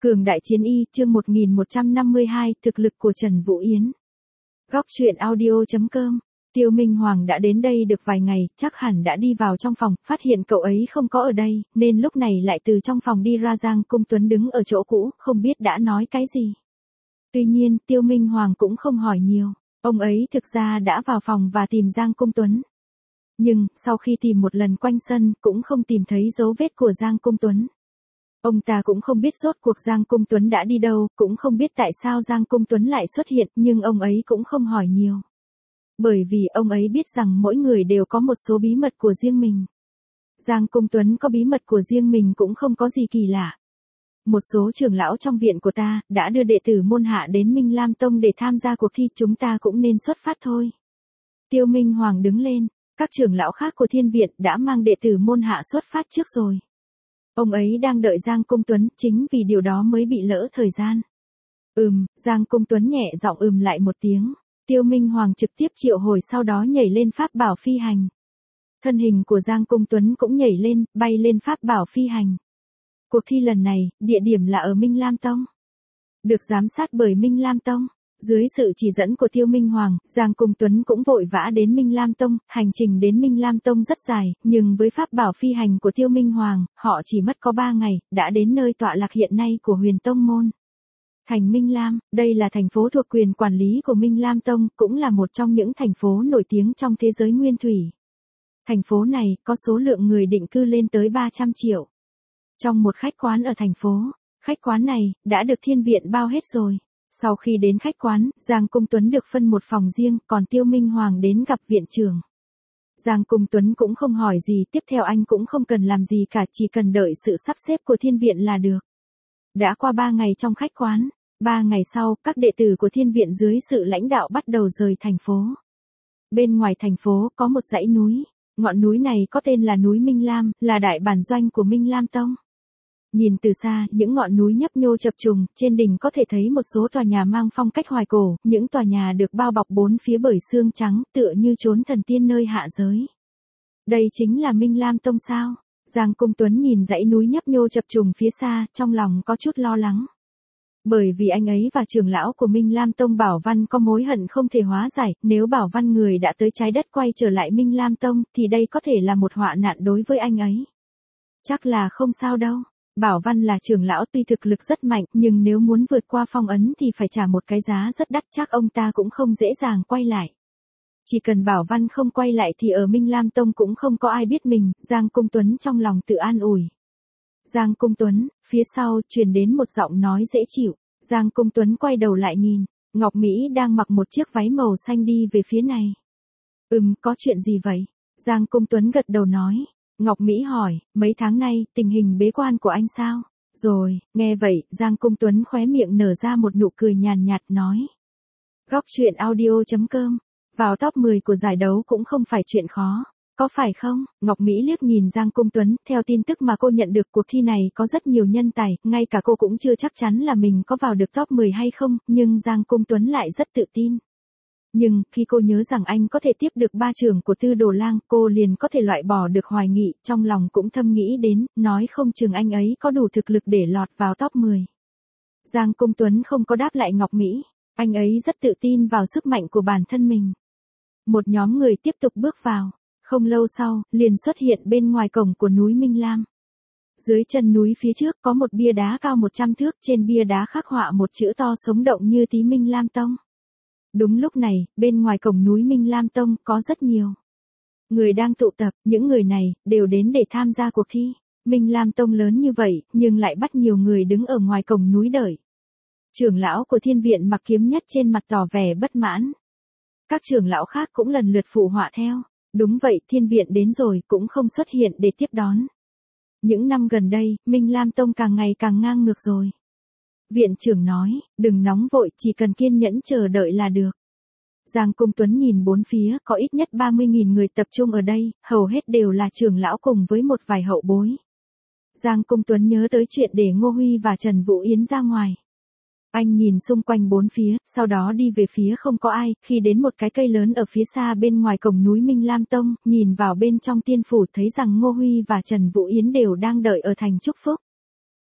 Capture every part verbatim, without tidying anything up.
Cường đại chiến y, chương một nghìn một trăm năm mươi hai, thực lực của Trần Vũ Yến. Góc truyện audio.com. Tiêu Minh Hoàng đã đến đây được vài ngày, chắc hẳn đã đi vào trong phòng, phát hiện cậu ấy không có ở đây, nên lúc này lại từ trong phòng đi ra. Giang Cung Tuấn đứng ở chỗ cũ, không biết đã nói cái gì. Tuy nhiên, Tiêu Minh Hoàng cũng không hỏi nhiều, ông ấy thực ra đã vào phòng và tìm Giang Cung Tuấn. Nhưng, sau khi tìm một lần quanh sân, cũng không tìm thấy dấu vết của Giang Cung Tuấn. Ông ta cũng không biết rốt cuộc Giang Cung Tuấn đã đi đâu, cũng không biết tại sao Giang Cung Tuấn lại xuất hiện, nhưng ông ấy cũng không hỏi nhiều. Bởi vì ông ấy biết rằng mỗi người đều có một số bí mật của riêng mình. Giang Cung Tuấn có bí mật của riêng mình cũng không có gì kỳ lạ. Một số trưởng lão trong viện của ta, đã đưa đệ tử môn hạ đến Minh Lam Tông để tham gia cuộc thi, chúng ta cũng nên xuất phát thôi. Tiêu Minh Hoàng đứng lên, các trưởng lão khác của thiên viện đã mang đệ tử môn hạ xuất phát trước rồi. Ông ấy đang đợi Giang Cung Tuấn, chính vì điều đó mới bị lỡ thời gian. Ừm, Giang Cung Tuấn nhẹ giọng ừm lại một tiếng. Tiêu Minh Hoàng trực tiếp triệu hồi, sau đó nhảy lên pháp bảo phi hành. Thân hình của Giang Cung Tuấn cũng nhảy lên, bay lên pháp bảo phi hành. Cuộc thi lần này, địa điểm là ở Minh Lam Tông. Được giám sát bởi Minh Lam Tông. Dưới sự chỉ dẫn của Tiêu Minh Hoàng, Giang Cung Tuấn cũng vội vã đến Minh Lam Tông. Hành trình đến Minh Lam Tông rất dài, nhưng với pháp bảo phi hành của Tiêu Minh Hoàng, họ chỉ mất có ba ngày, đã đến nơi tọa lạc hiện nay của Huyền Tông Môn. Thành Minh Lam, đây là thành phố thuộc quyền quản lý của Minh Lam Tông, cũng là một trong những thành phố nổi tiếng trong thế giới nguyên thủy. Thành phố này có số lượng người định cư lên tới ba trăm triệu. Trong một khách quán ở thành phố, khách quán này đã được thiên viện bao hết rồi. Sau khi đến khách quán, Giang Cung Tuấn được phân một phòng riêng, còn Tiêu Minh Hoàng đến gặp viện trưởng. Giang Cung Tuấn cũng không hỏi gì, tiếp theo anh cũng không cần làm gì cả, chỉ cần đợi sự sắp xếp của thiên viện là được. Đã qua ba ngày trong khách quán, ba ngày sau, các đệ tử của thiên viện dưới sự lãnh đạo bắt đầu rời thành phố. Bên ngoài thành phố có một dãy núi, ngọn núi này có tên là núi Minh Lam, là đại bản doanh của Minh Lam Tông. Nhìn từ xa, những ngọn núi nhấp nhô chập trùng, trên đỉnh có thể thấy một số tòa nhà mang phong cách hoài cổ, những tòa nhà được bao bọc bốn phía bởi sương trắng, tựa như chốn thần tiên nơi hạ giới. Đây chính là Minh Lam Tông sao? Giang Cung Tuấn nhìn dãy núi nhấp nhô chập trùng phía xa, trong lòng có chút lo lắng. Bởi vì anh ấy và trưởng lão của Minh Lam Tông Bảo Văn có mối hận không thể hóa giải, nếu Bảo Văn người đã tới trái đất quay trở lại Minh Lam Tông, thì đây có thể là một họa nạn đối với anh ấy. Chắc là không sao đâu. Bảo Văn là trưởng lão tuy thực lực rất mạnh, nhưng nếu muốn vượt qua phong ấn thì phải trả một cái giá rất đắt, chắc ông ta cũng không dễ dàng quay lại. Chỉ cần Bảo Văn không quay lại thì ở Minh Lam Tông cũng không có ai biết mình, Giang Cung Tuấn trong lòng tự an ủi. Giang Cung Tuấn, phía sau truyền đến một giọng nói dễ chịu. Giang Cung Tuấn quay đầu lại nhìn, Ngọc Mỹ đang mặc một chiếc váy màu xanh đi về phía này. Ừm, có chuyện gì vậy? Giang Cung Tuấn gật đầu nói. Ngọc Mỹ hỏi, mấy tháng nay, tình hình bế quan của anh sao? Rồi, nghe vậy, Giang Cung Tuấn khóe miệng nở ra một nụ cười nhàn nhạt nói. Góc truyện audio.com, vào top mười của giải đấu cũng không phải chuyện khó. Có phải không? Ngọc Mỹ liếc nhìn Giang Cung Tuấn, theo tin tức mà cô nhận được cuộc thi này có rất nhiều nhân tài, ngay cả cô cũng chưa chắc chắn là mình có vào được top mười hay không, nhưng Giang Cung Tuấn lại rất tự tin. Nhưng, khi cô nhớ rằng anh có thể tiếp được ba trưởng của Tư Đồ Lang, cô liền có thể loại bỏ được hoài nghị, trong lòng cũng thầm nghĩ đến, nói không chừng anh ấy có đủ thực lực để lọt vào top mười. Giang Cung Tuấn không có đáp lại Ngọc Mỹ, anh ấy rất tự tin vào sức mạnh của bản thân mình. Một nhóm người tiếp tục bước vào, không lâu sau, liền xuất hiện bên ngoài cổng của núi Minh Lam. Dưới chân núi phía trước có một bia đá cao một trăm thước, trên bia đá khắc họa một chữ to sống động như tí Minh Lam Tông. Đúng lúc này, bên ngoài cổng núi Minh Lam Tông có rất nhiều người đang tụ tập, những người này đều đến để tham gia cuộc thi. Minh Lam Tông lớn như vậy, nhưng lại bắt nhiều người đứng ở ngoài cổng núi đợi. Trưởng lão của thiên viện mặc kiếm nhất trên mặt tỏ vẻ bất mãn. Các trưởng lão khác cũng lần lượt phụ họa theo. Đúng vậy, thiên viện đến rồi cũng không xuất hiện để tiếp đón. Những năm gần đây, Minh Lam Tông càng ngày càng ngang ngược rồi. Viện trưởng nói, đừng nóng vội, chỉ cần kiên nhẫn chờ đợi là được. Giang Cung Tuấn nhìn bốn phía, có ít nhất ba mươi nghìn người tập trung ở đây, hầu hết đều là trưởng lão cùng với một vài hậu bối. Giang Cung Tuấn nhớ tới chuyện để Ngô Huy và Trần Vũ Yến ra ngoài. Anh nhìn xung quanh bốn phía, sau đó đi về phía không có ai, khi đến một cái cây lớn ở phía xa bên ngoài cổng núi Minh Lam Tông, nhìn vào bên trong tiên phủ thấy rằng Ngô Huy và Trần Vũ Yến đều đang đợi ở thành chúc phúc.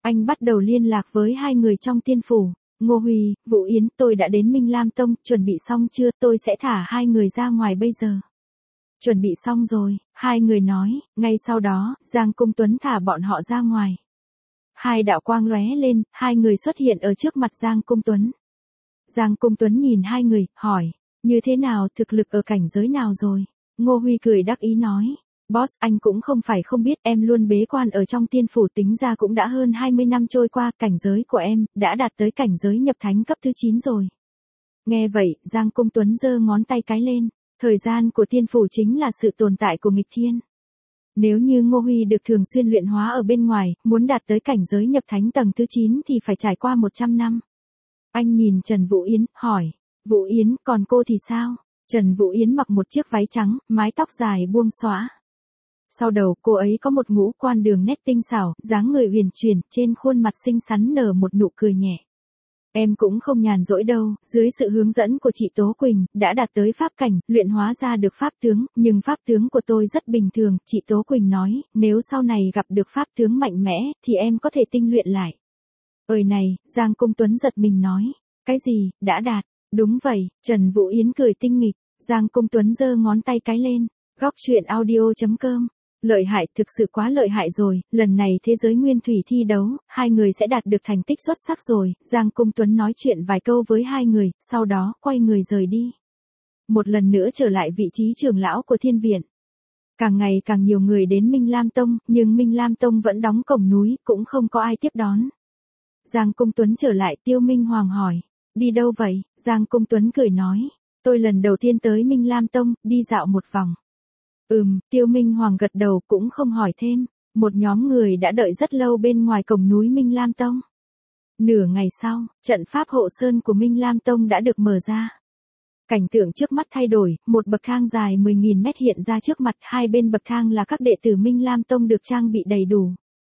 Anh bắt đầu liên lạc với hai người trong tiên phủ. Ngô Huy, Vũ Yến, tôi đã đến Minh Lam Tông, chuẩn bị xong chưa, tôi sẽ thả hai người ra ngoài bây giờ. Chuẩn bị xong rồi, hai người nói, ngay sau đó, Giang Công Tuấn thả bọn họ ra ngoài. Hai đạo quang lóe lên, hai người xuất hiện ở trước mặt Giang Công Tuấn. Giang Công Tuấn nhìn hai người, hỏi, như thế nào, thực lực ở cảnh giới nào rồi? Ngô Huy cười đắc ý nói, boss, anh cũng không phải không biết, em luôn bế quan ở trong tiên phủ, tính ra cũng đã hơn hai mươi năm trôi qua, cảnh giới của em đã đạt tới cảnh giới nhập thánh cấp thứ chín rồi. Nghe vậy, Giang Công Tuấn giơ ngón tay cái lên, thời gian của tiên phủ chính là sự tồn tại của nghịch thiên. Nếu như Ngô Huy được thường xuyên luyện hóa ở bên ngoài, muốn đạt tới cảnh giới nhập thánh tầng thứ chín thì phải trải qua một trăm năm. Anh nhìn Trần Vũ Yến, hỏi, Vũ Yến, còn cô thì sao? Trần Vũ Yến mặc một chiếc váy trắng, mái tóc dài buông xõa. Sau đầu cô ấy có một ngũ quan đường nét tinh xảo, dáng người huyền chuyển, trên khuôn mặt xinh xắn nở một nụ cười nhẹ. Em cũng không nhàn rỗi đâu, dưới sự hướng dẫn của chị Tố Quỳnh, đã đạt tới pháp cảnh, luyện hóa ra được pháp tướng, nhưng pháp tướng của tôi rất bình thường, chị Tố Quỳnh nói, nếu sau này gặp được pháp tướng mạnh mẽ, thì em có thể tinh luyện lại. Ơi này, Giang Công Tuấn giật mình nói, cái gì, đã đạt, đúng vậy, Trần Vũ Yến cười tinh nghịch, Giang Công Tuấn giơ ngón tay cái lên, góc truyện audio chấm com. Lợi hại, thực sự quá lợi hại rồi, lần này thế giới nguyên thủy thi đấu, hai người sẽ đạt được thành tích xuất sắc rồi, Giang Công Tuấn nói chuyện vài câu với hai người, sau đó, quay người rời đi. Một lần nữa trở lại vị trí trưởng lão của thiên viện. Càng ngày càng nhiều người đến Minh Lam Tông, nhưng Minh Lam Tông vẫn đóng cổng núi, cũng không có ai tiếp đón. Giang Công Tuấn trở lại, Tiêu Minh Hoàng hỏi, đi đâu vậy? Giang Công Tuấn cười nói, tôi lần đầu tiên tới Minh Lam Tông, đi dạo một vòng. Ừm, Tiêu Minh Hoàng gật đầu cũng không hỏi thêm, một nhóm người đã đợi rất lâu bên ngoài cổng núi Minh Lam Tông. Nửa ngày sau, trận pháp hộ sơn của Minh Lam Tông đã được mở ra. Cảnh tượng trước mắt thay đổi, một bậc thang dài mười nghìn mét hiện ra trước mặt, hai bên bậc thang là các đệ tử Minh Lam Tông được trang bị đầy đủ.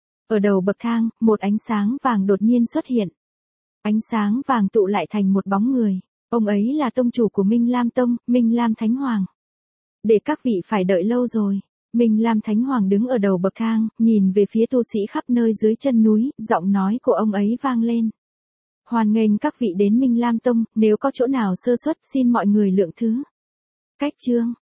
Ở đầu bậc thang, một ánh sáng vàng đột nhiên xuất hiện. Ánh sáng vàng tụ lại thành một bóng người, ông ấy là tông chủ của Minh Lam Tông, Minh Lam Thánh Hoàng. Để các vị phải đợi lâu rồi. Minh Lam Thánh Hoàng đứng ở đầu bậc thang, nhìn về phía tu sĩ khắp nơi dưới chân núi, giọng nói của ông ấy vang lên. Hoan nghênh các vị đến Minh Lam Tông, nếu có chỗ nào sơ suất xin mọi người lượng thứ. Cách chương